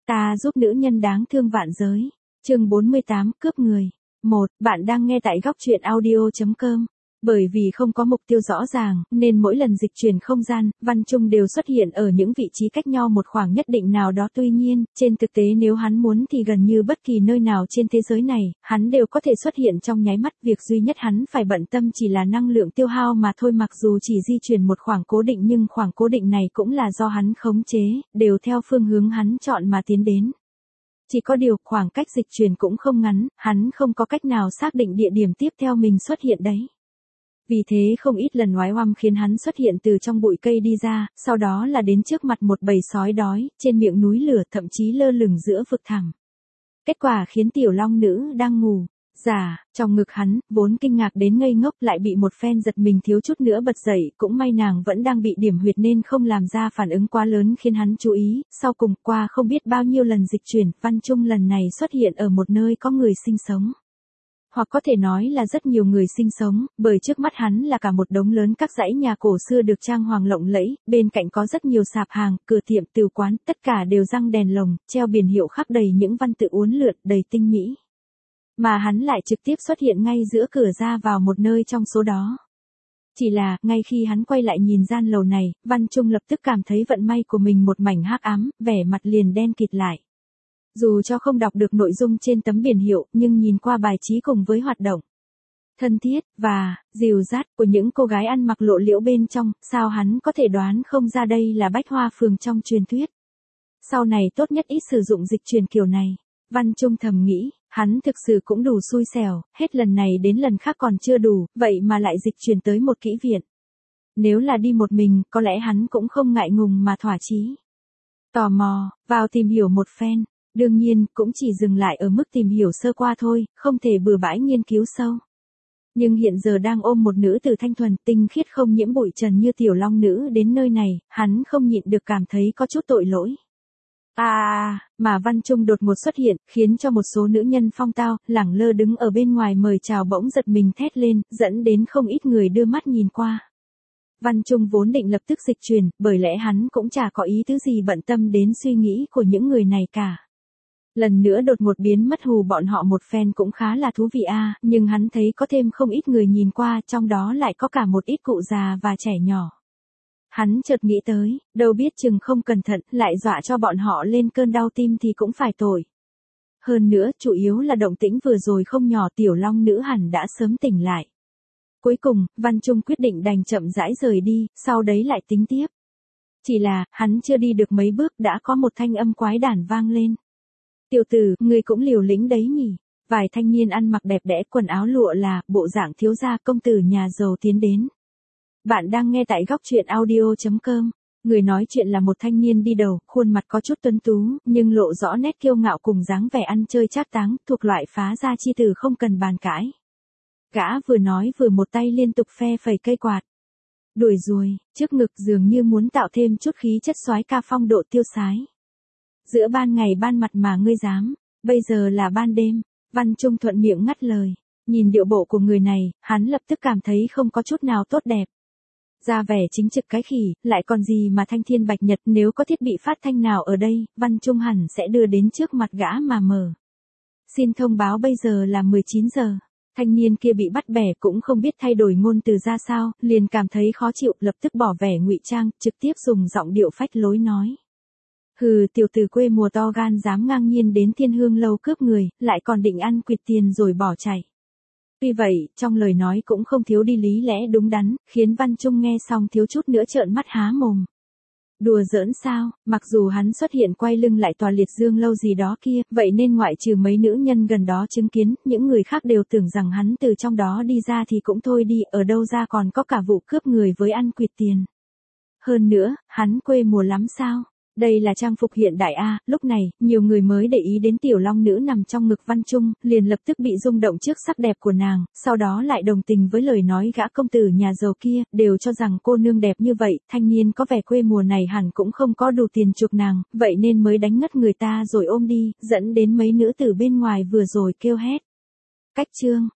Ta giúp nữ nhân đáng thương vạn giới. Chương 48, cướp người. 1. Bạn đang nghe tại góc truyện audio.com. Bởi vì không có mục tiêu rõ ràng, nên mỗi lần dịch chuyển không gian, Văn Trung đều xuất hiện ở những vị trí cách nhau một khoảng nhất định nào đó. Tuy nhiên, trên thực tế nếu hắn muốn thì gần như bất kỳ nơi nào trên thế giới này, hắn đều có thể xuất hiện trong nháy mắt. Việc duy nhất hắn phải bận tâm chỉ là năng lượng tiêu hao mà thôi. Mặc dù chỉ di chuyển một khoảng cố định nhưng khoảng cố định này cũng là do hắn khống chế, đều theo phương hướng hắn chọn mà tiến đến. Chỉ có điều, khoảng cách dịch chuyển cũng không ngắn, hắn không có cách nào xác định địa điểm tiếp theo mình xuất hiện đấy. Vì thế không ít lần oái oăm khiến hắn xuất hiện từ trong bụi cây đi ra, sau đó là đến trước mặt một bầy sói đói, trên miệng núi lửa, thậm chí lơ lửng giữa vực thẳm. Kết quả khiến tiểu long nữ đang ngủ, trong ngực hắn, vốn kinh ngạc đến ngây ngốc lại bị một phen giật mình thiếu chút nữa bật dậy, cũng may nàng vẫn đang bị điểm huyệt nên không làm ra phản ứng quá lớn khiến hắn chú ý. Sau cùng, qua không biết bao nhiêu lần dịch chuyển, Văn Trung lần này xuất hiện ở một nơi có người sinh sống. Hoặc có thể nói là rất nhiều người sinh sống, bởi trước mắt hắn là cả một đống lớn các dãy nhà cổ xưa được trang hoàng lộng lẫy, bên cạnh có rất nhiều sạp hàng, cửa tiệm, tửu quán, tất cả đều răng đèn lồng, treo biển hiệu khắc đầy những văn tự uốn lượn, đầy tinh mỹ. Mà hắn lại trực tiếp xuất hiện ngay giữa cửa ra vào một nơi trong số đó. Chỉ là, ngay khi hắn quay lại nhìn gian lầu này, Văn Trung lập tức cảm thấy vận may của mình một mảnh hắc ám, vẻ mặt liền đen kịt lại. Dù cho không đọc được nội dung trên tấm biển hiệu, nhưng nhìn qua bài trí cùng với hoạt động thân thiết và dìu dắt của những cô gái ăn mặc lộ liễu bên trong, sao hắn có thể đoán không ra đây là Bách Hoa Phường trong truyền thuyết. Sau này tốt nhất ít sử dụng dịch truyền kiểu này. Văn Trung thầm nghĩ, hắn thực sự cũng đủ xui xẻo, hết lần này đến lần khác còn chưa đủ, vậy mà lại dịch chuyển tới một kỹ viện. Nếu là đi một mình, có lẽ hắn cũng không ngại ngùng mà thỏa chí. Tò mò, vào tìm hiểu một phen, đương nhiên, cũng chỉ dừng lại ở mức tìm hiểu sơ qua thôi, không thể bừa bãi nghiên cứu sâu. Nhưng hiện giờ đang ôm một nữ tử thanh thuần, tinh khiết không nhiễm bụi trần như tiểu long nữ đến nơi này, hắn không nhịn được cảm thấy có chút tội lỗi. Mà Văn Trung đột ngột xuất hiện, khiến cho một số nữ nhân phong tao, lẳng lơ đứng ở bên ngoài mời chào bỗng giật mình thét lên, dẫn đến không ít người đưa mắt nhìn qua. Văn Trung vốn định lập tức dịch chuyển, bởi lẽ hắn cũng chả có ý tứ gì bận tâm đến suy nghĩ của những người này cả. Lần nữa đột ngột biến mất hù bọn họ một phen cũng khá là thú vị nhưng hắn thấy có thêm không ít người nhìn qua, trong đó lại có cả một ít cụ già và trẻ nhỏ. Hắn chợt nghĩ tới, đâu biết chừng không cẩn thận, lại dọa cho bọn họ lên cơn đau tim thì cũng phải tội. Hơn nữa, chủ yếu là động tĩnh vừa rồi không nhỏ, tiểu long nữ hẳn đã sớm tỉnh lại. Cuối cùng, Văn Trung quyết định đành chậm rãi rời đi, sau đấy lại tính tiếp. Chỉ là, hắn chưa đi được mấy bước đã có một thanh âm quái đản vang lên. Tiểu tử, ngươi cũng liều lĩnh đấy nhỉ? Vài thanh niên ăn mặc đẹp đẽ, quần áo lụa là, bộ dạng thiếu gia công tử nhà giàu tiến đến. Bạn đang nghe tại góc truyện audio.com. Người nói chuyện là một thanh niên đi đầu, khuôn mặt có chút tuấn tú, nhưng lộ rõ nét kiêu ngạo cùng dáng vẻ ăn chơi trác táng, thuộc loại phá gia chi tử không cần bàn cãi. Gã vừa nói vừa một tay liên tục phe phẩy cây quạt. Đuổi ruồi, trước ngực dường như muốn tạo thêm chút khí chất soái ca phong độ tiêu sái. Giữa ban ngày ban mặt mà ngươi dám, bây giờ là ban đêm. Văn Trung thuận miệng ngắt lời. Nhìn điệu bộ của người này, hắn lập tức cảm thấy không có chút nào tốt đẹp. Ra vẻ chính trực cái khỉ, lại còn gì mà thanh thiên bạch nhật, nếu có thiết bị phát thanh nào ở đây, Văn Trung hẳn sẽ đưa đến trước mặt gã mà mở. Xin thông báo bây giờ là 19 giờ. Thanh niên kia bị bắt bẻ cũng không biết thay đổi ngôn từ ra sao, liền cảm thấy khó chịu, lập tức bỏ vẻ ngụy trang, trực tiếp dùng giọng điệu phách lối nói. Hừ, tiểu tử quê mùa to gan dám ngang nhiên đến Thiên Hương lâu cướp người, lại còn định ăn quỵt tiền rồi bỏ chạy. Tuy vậy, trong lời nói cũng không thiếu đi lý lẽ đúng đắn, khiến Văn Trung nghe xong thiếu chút nữa trợn mắt há mồm. Đùa giỡn sao, mặc dù hắn xuất hiện quay lưng lại tòa liệt dương lâu gì đó kia, vậy nên ngoại trừ mấy nữ nhân gần đó chứng kiến, những người khác đều tưởng rằng hắn từ trong đó đi ra thì cũng thôi đi, ở đâu ra còn có cả vụ cướp người với ăn quỵt tiền. Hơn nữa, hắn quê mùa lắm sao? Đây là trang phục hiện đại lúc này, nhiều người mới để ý đến tiểu long nữ nằm trong ngực Văn Trung, liền lập tức bị rung động trước sắc đẹp của nàng, sau đó lại đồng tình với lời nói gã công tử nhà giàu kia, đều cho rằng cô nương đẹp như vậy, thanh niên có vẻ quê mùa này hẳn cũng không có đủ tiền chuộc nàng, vậy nên mới đánh ngất người ta rồi ôm đi, dẫn đến mấy nữ tử bên ngoài vừa rồi kêu hét. Cách chương.